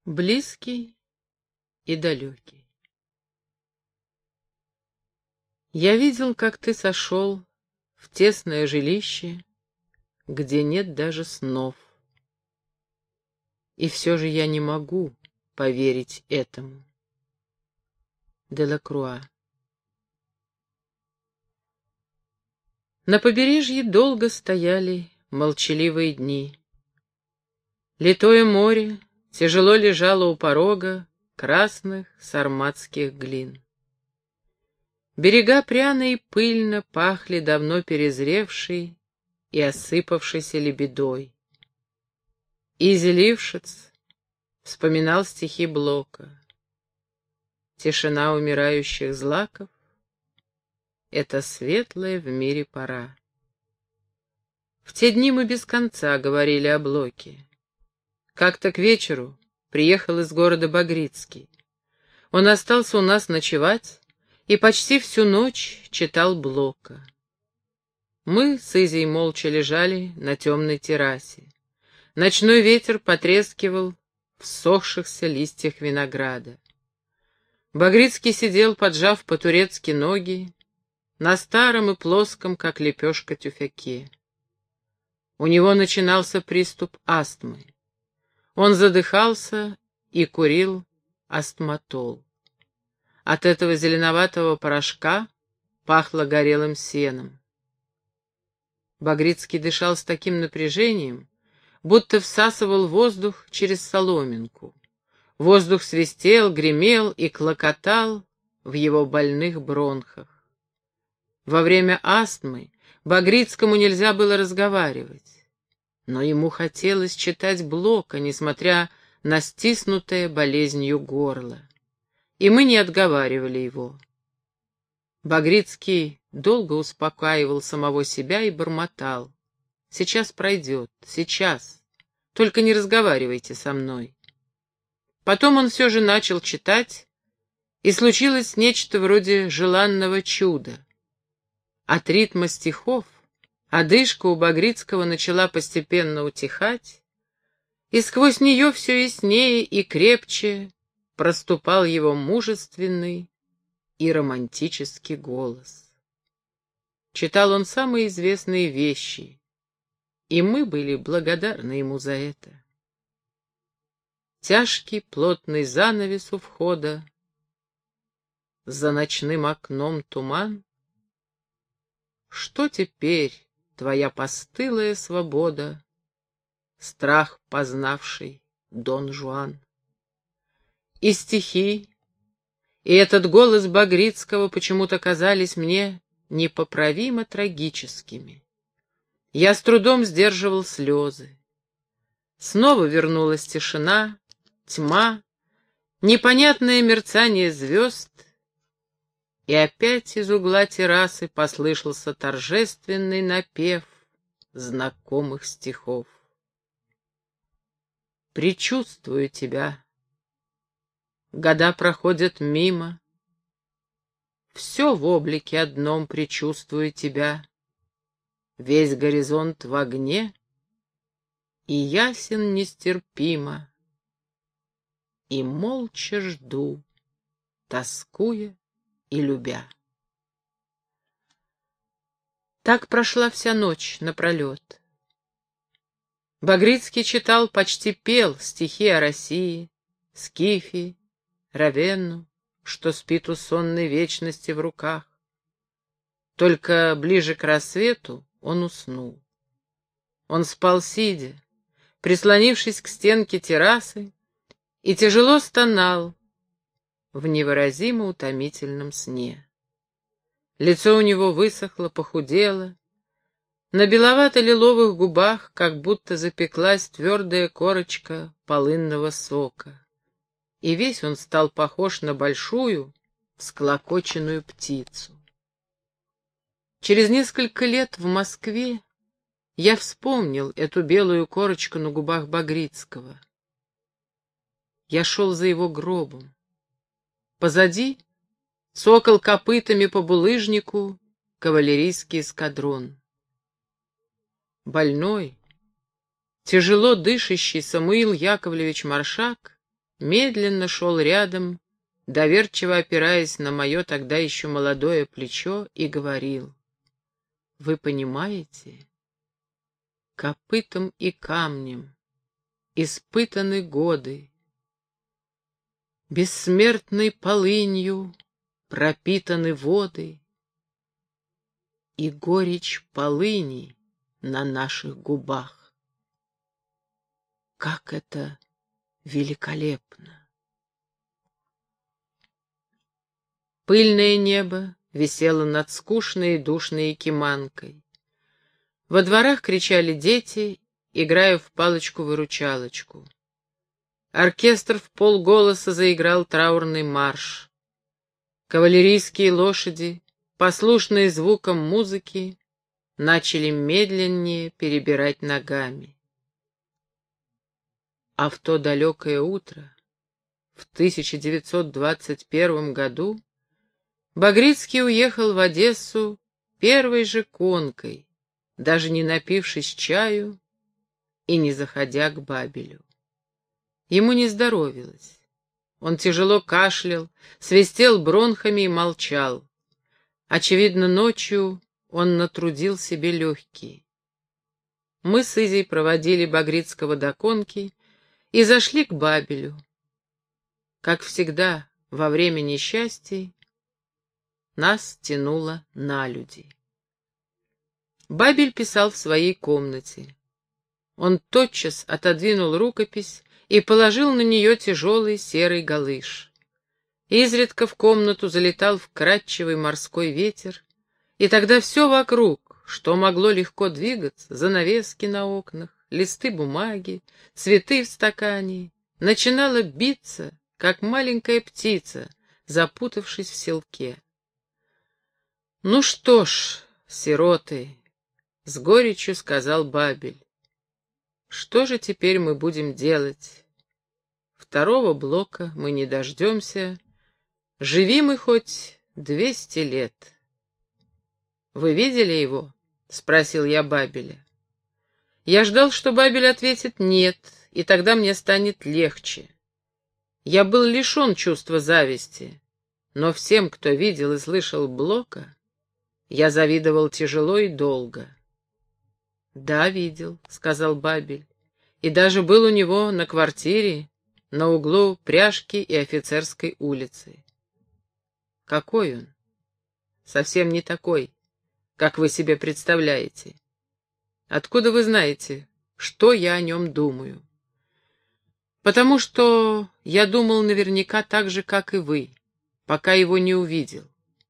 Близкий и далекий. Я видел, как ты сошел в тесное жилище, где нет даже снов. И все же я не могу поверить этому. Делакруа. На побережье долго стояли молчаливые дни. Литое море тяжело лежало у порога красных сарматских глин. Берега пряно и пыльно пахли давно перезревшей и осыпавшейся лебедой. Изи Лившиц вспоминал стихи Блока. Тишина умирающих злаков — это светлая в мире пора. В те дни мы без конца говорили о Блоке. Как-то к вечеру приехал из города Багрицкий. Он остался у нас ночевать и почти всю ночь читал Блока. Мы с Изей молча лежали на темной террасе. Ночной ветер потрескивал в ссохшихся листьях винограда. Багрицкий сидел, поджав по-турецки ноги, на старом и плоском, как лепешка, тюфяке. У него начинался приступ астмы. Он задыхался и курил астматол. От этого зеленоватого порошка пахло горелым сеном. Багрицкий дышал с таким напряжением, будто всасывал воздух через соломинку. Воздух свистел, гремел и клокотал в его больных бронхах. Во время астмы Багрицкому нельзя было разговаривать. Но ему хотелось читать Блока, несмотря на стиснутое болезнью горло. И мы не отговаривали его. Багрицкий долго успокаивал самого себя и бормотал: «Сейчас пройдет, сейчас. Только не разговаривайте со мной». Потом он все же начал читать, и случилось нечто вроде желанного чуда. От ритма стихов одышка у Багрицкого начала постепенно утихать, и сквозь нее все яснее и крепче проступал его мужественный и романтический голос. Читал он самые известные вещи, и мы были благодарны ему за это. Тяжкий плотный занавес у входа, за ночным окном туман. Что теперь твоя постылая свобода, страх познавший Дон Жуан? И стихи, и этот голос Багрицкого почему-то казались мне непоправимо трагическими. Я с трудом сдерживал слезы. Снова вернулась тишина, тьма, непонятное мерцание звезд, и опять из угла террасы послышался торжественный напев знакомых стихов. Предчувствую тебя. Года проходят мимо. Все в облике одном предчувствую тебя. Весь горизонт в огне, и ясен нестерпимо. И молча жду, тоскуя и любя. Так прошла вся ночь напролет. Багрицкий читал, почти пел стихи о России, Скифии, Равенну, что спит у сонной вечности в руках. Только ближе к рассвету он уснул. Он спал сидя, прислонившись к стенке террасы, и тяжело стонал в невыразимо утомительном сне. Лицо у него высохло, похудело, на беловато-лиловых губах как будто запеклась твердая корочка полынного сока, и весь он стал похож на большую, всклокоченную птицу. Через несколько лет в Москве я вспомнил эту белую корочку на губах Багрицкого. Я шел за его гробом. Позади цокал копытами по булыжнику кавалерийский эскадрон. Больной, тяжело дышащий Самуил Яковлевич Маршак медленно шел рядом, доверчиво опираясь на мое тогда еще молодое плечо, и говорил: «Вы понимаете, копытом и камнем испытаны годы, бессмертной полынью пропитаны воды, и горечь полыни на наших губах. Как это великолепно!» Пыльное небо висело над скучной и душной Якиманкой. Во дворах кричали дети, играя в палочку-выручалочку. Оркестр в полголоса заиграл траурный марш. Кавалерийские лошади, послушные звукам музыки, начали медленнее перебирать ногами. А в то далекое утро, в 1921 году, Багрицкий уехал в Одессу первой же конкой, даже не напившись чаю и не заходя к Бабелю. Ему не здоровилось. Он тяжело кашлял, свистел бронхами и молчал. Очевидно, ночью он натрудил себе легкие. Мы с Изей проводили Багрицкого до конки и зашли к Бабелю. Как всегда, во время несчастий нас тянуло на люди. Бабель писал в своей комнате. Он тотчас отодвинул рукопись и положил на нее тяжелый серый галыш. Изредка в комнату залетал вкрадчивый морской ветер, и тогда все вокруг, что могло легко двигаться, занавески на окнах, листы бумаги, цветы в стакане, начинало биться, как маленькая птица, запутавшись в селке. «Ну что ж, сироты», — с горечью сказал Бабель, — «что же теперь мы будем делать? Второго блока мы не дождемся, живи мы хоть 200 лет». «Вы видели его?» — спросил я Бабеля. Я ждал, что Бабель ответит «нет», и тогда мне станет легче. Я был лишен чувства зависти, но всем, кто видел и слышал Блока, я завидовал тяжело и долго. «Да, видел», — сказал Бабель, — «и даже был у него на квартире на углу Пряжки и Офицерской улицы». «Какой он?» «Совсем не такой, как вы себе представляете. Откуда вы знаете, что я о нем думаю?» «Потому что я думал наверняка так же, как и вы, пока его не увидел.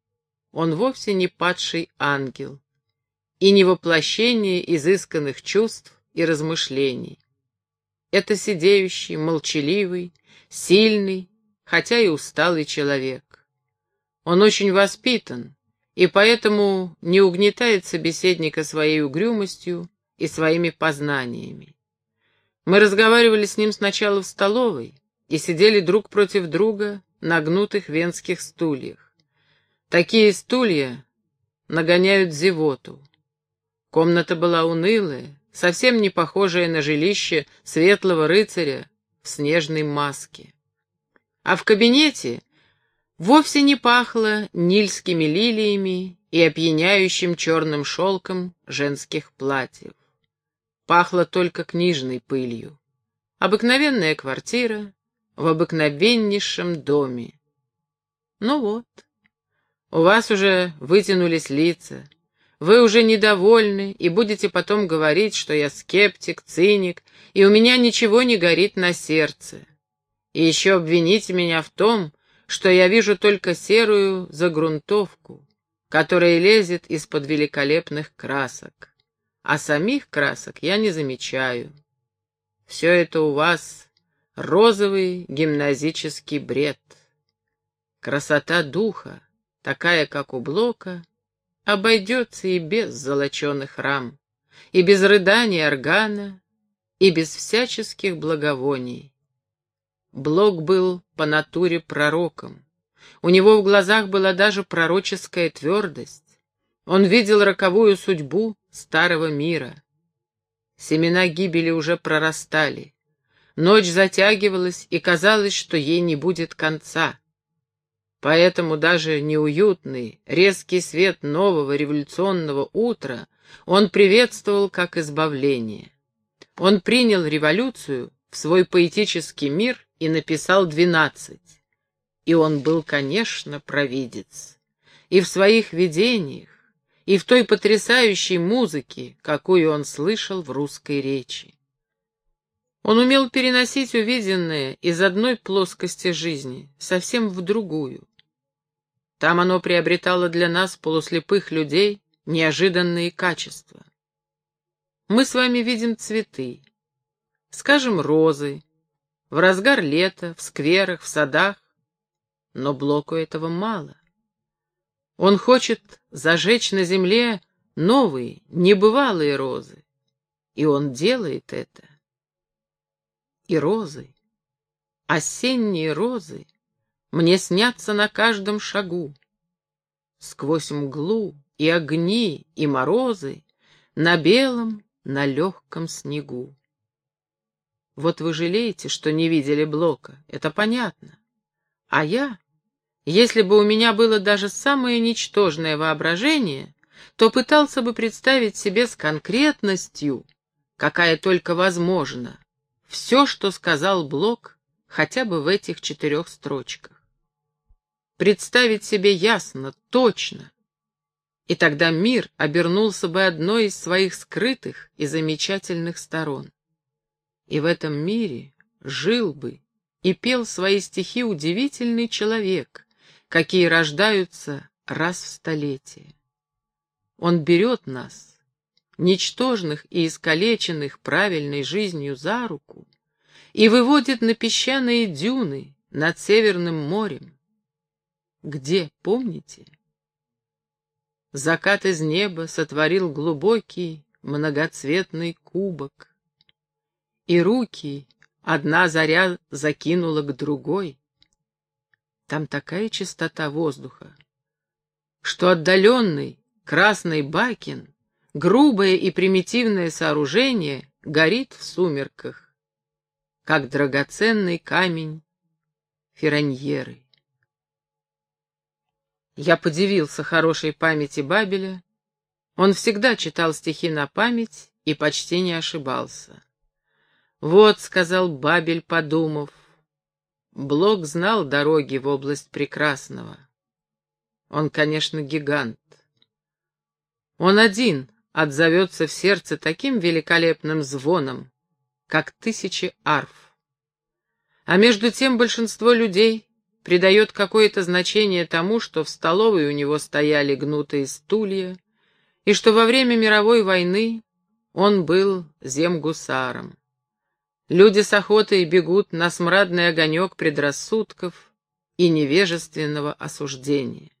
Он вовсе не падший ангел и не воплощение изысканных чувств и размышлений. Это сидеющий, молчаливый, сильный, хотя и усталый человек. Он очень воспитан, и поэтому не угнетает собеседника своей угрюмостью и своими познаниями. Мы разговаривали с ним сначала в столовой и сидели друг против друга на гнутых венских стульях. Такие стулья нагоняют зевоту. Комната была унылая, совсем не похожая на жилище светлого рыцаря в снежной маске. А в кабинете вовсе не пахло нильскими лилиями и опьяняющим черным шелком женских платьев. Пахло только книжной пылью. Обыкновенная квартира в обыкновеннейшем доме. Ну вот, у вас уже вытянулись лица, вы уже недовольны и будете потом говорить, что я скептик, циник, и у меня ничего не горит на сердце. И еще обвините меня в том, что я вижу только серую загрунтовку, которая лезет из-под великолепных красок, а самих красок я не замечаю. Все это у вас розовый гимназический бред. Красота духа, такая, как у Блока, обойдется и без золоченых рам, и без рыданий органа, и без всяческих благовоний. Блок был по натуре пророком. У него в глазах была даже пророческая твердость. Он видел роковую судьбу старого мира. Семена гибели уже прорастали, Ночь затягивалась, и казалось, что ей не будет конца. Поэтому даже неуютный, резкий свет нового революционного утра он приветствовал как избавление. Он принял революцию в свой поэтический мир и написал 12. И он был, конечно, провидец. И в своих видениях, и в той потрясающей музыке, какую он слышал в русской речи. Он умел переносить увиденное из одной плоскости жизни совсем в другую. Там оно приобретало для нас, полуслепых людей, неожиданные качества. Мы с вами видим цветы, скажем, розы, в разгар лета, в скверах, в садах, но Блоку этого мало. Он хочет зажечь на земле новые, небывалые розы, и он делает это. И розы, осенние розы, мне снятся на каждом шагу. Сквозь мглу и огни, и морозы, на белом, на легком снегу. Вот вы жалеете, что не видели Блока, это понятно. А я, если бы у меня было даже самое ничтожное воображение, то пытался бы представить себе с конкретностью, какая только возможна, все, что сказал Блок, хотя бы в этих 4 строчках. Представить себе ясно, точно. И тогда мир обернулся бы одной из своих скрытых и замечательных сторон. И в этом мире жил бы и пел свои стихи удивительный человек, какие рождаются раз в столетие. Он берет нас, ничтожных и искалеченных правильной жизнью, за руку и выводит на песчаные дюны над Северным морем. Где, помните? Закат из неба сотворил глубокий, многоцветный кубок, и руки одна заря закинула к другой. Там такая чистота воздуха, что отдаленный красный Бакин, грубое и примитивное сооружение, горит в сумерках, как драгоценный камень Ферраньеры. Я подивился хорошей памяти Бабеля. Он всегда читал стихи на память и почти не ошибался. «Вот», — сказал Бабель, подумав, — «Блок знал дороги в область прекрасного. Он, конечно, гигант. Он один отзовется в сердце таким великолепным звоном, как 1000 арф. А между тем большинство людей придает какое-то значение тому, что в столовой у него стояли гнутые стулья, и что во время мировой войны он был земгусаром. Люди с охотой бегут на смрадный огонек предрассудков и невежественного осуждения.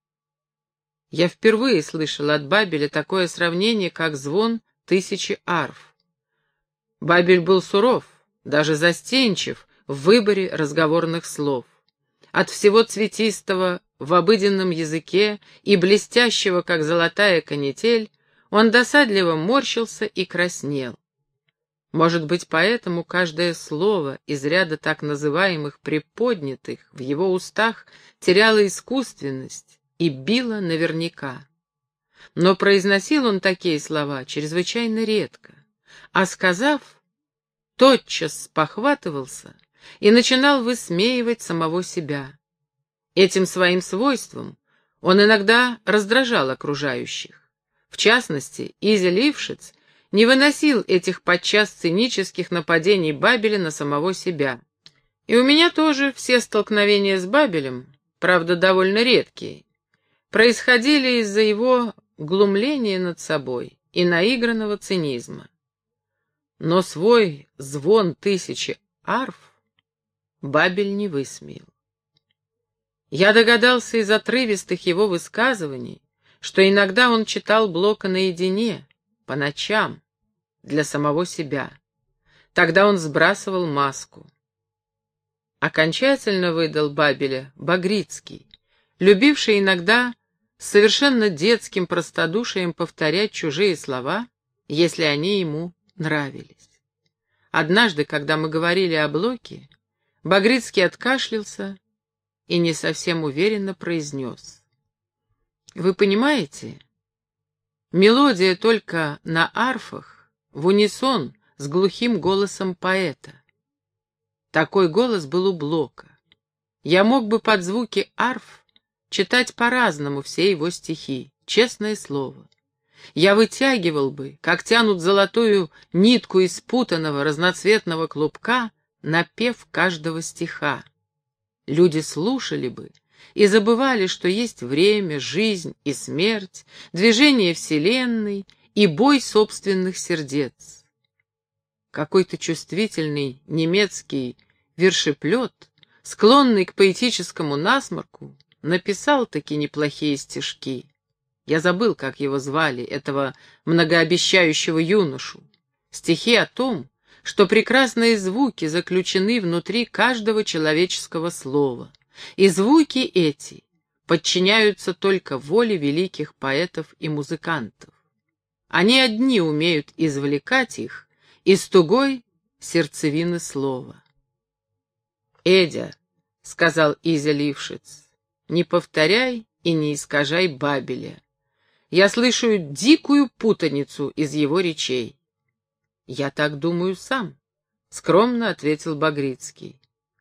Я впервые слышал от Бабеля такое сравнение, как звон 1000 арф. Бабель был суров, даже застенчив в выборе разговорных слов. От всего цветистого в обыденном языке и блестящего, как золотая канитель, он досадливо морщился и краснел. Может быть, поэтому каждое слово из ряда так называемых приподнятых в его устах теряло искусственность и било наверняка. Но произносил он такие слова чрезвычайно редко, а сказав, тотчас спохватывался и начинал высмеивать самого себя. Этим своим свойством он иногда раздражал окружающих. В частности, Изя Лившиц не выносил этих подчас цинических нападений Бабеля на самого себя. И у меня тоже все столкновения с Бабелем, правда, довольно редкие, происходили из-за его глумления над собой и наигранного цинизма. Но свой звон 1000 арф Бабель не высмеял. Я догадался из отрывистых его высказываний, что иногда он читал Блока наедине, по ночам, для самого себя. Тогда он сбрасывал маску. Окончательно выдал Бабеля Багрицкий, любивший иногда с совершенно детским простодушием повторять чужие слова, если они ему нравились. однажды, когда мы говорили о Блоке, Багрицкий откашлялся и не совсем уверенно произнес: «Вы понимаете, мелодия только на арфах в унисон с глухим голосом поэта. Такой голос был у Блока. Я мог бы под звуки арф читать по-разному все его стихи, честное слово. Я вытягивал бы, как тянут золотую нитку из путанного разноцветного клубка, напев каждого стиха. Люди слушали бы и забывали, что есть время, жизнь и смерть, движение Вселенной и бой собственных сердец. Какой-то чувствительный немецкий вершеплет, склонный к поэтическому насморку, написал-таки неплохие стишки. Я забыл, как его звали, этого многообещающего юношу. Стихи о том, что прекрасные звуки заключены внутри каждого человеческого слова, и звуки эти подчиняются только воле великих поэтов и музыкантов. Они одни умеют извлекать их из тугой сердцевины слова. «Эдя», — сказал Изя Лившиц, — «не повторяй и не искажай Бабеля. Я слышу дикую путаницу из его речей». «Я так думаю сам», — скромно ответил Багрицкий.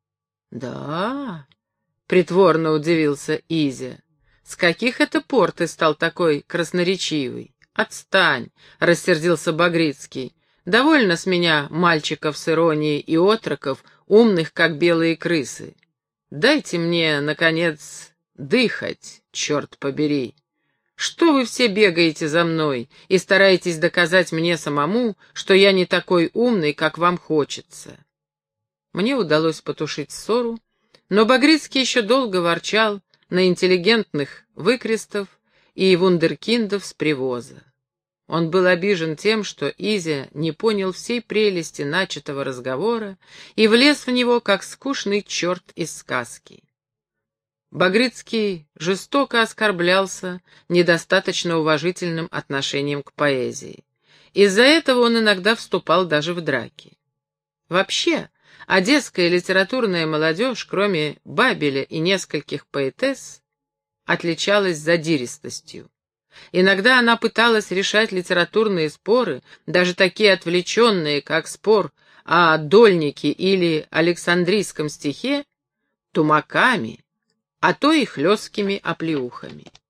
«Да?» — притворно удивился Изя. «С каких это пор ты стал такой красноречивый?» «Отстань!» — рассердился Багрицкий. «Довольно с меня мальчиков с иронией и отроков, умных, как белые крысы. Дайте мне, наконец, дыхать, черт побери. Что вы все бегаете за мной и стараетесь доказать мне самому, что я не такой умный, как вам хочется?» Мне удалось потушить ссору, но Багрицкий еще долго ворчал на интеллигентных выкрестов и вундеркиндов с привоза. Он был обижен тем, что Изя не понял всей прелести начатого разговора и влез в него, как скучный черт из сказки. Багрицкий жестоко оскорблялся недостаточно уважительным отношением к поэзии. Из-за этого он иногда вступал даже в драки. Вообще, одесская литературная молодежь, кроме Бабеля и нескольких поэтесс, отличалась задиристостью. Иногда она пыталась решать литературные споры, даже такие отвлеченные, как спор о Дольнике или Александрийском стихе, тумаками, а то и хлесткими оплеухами.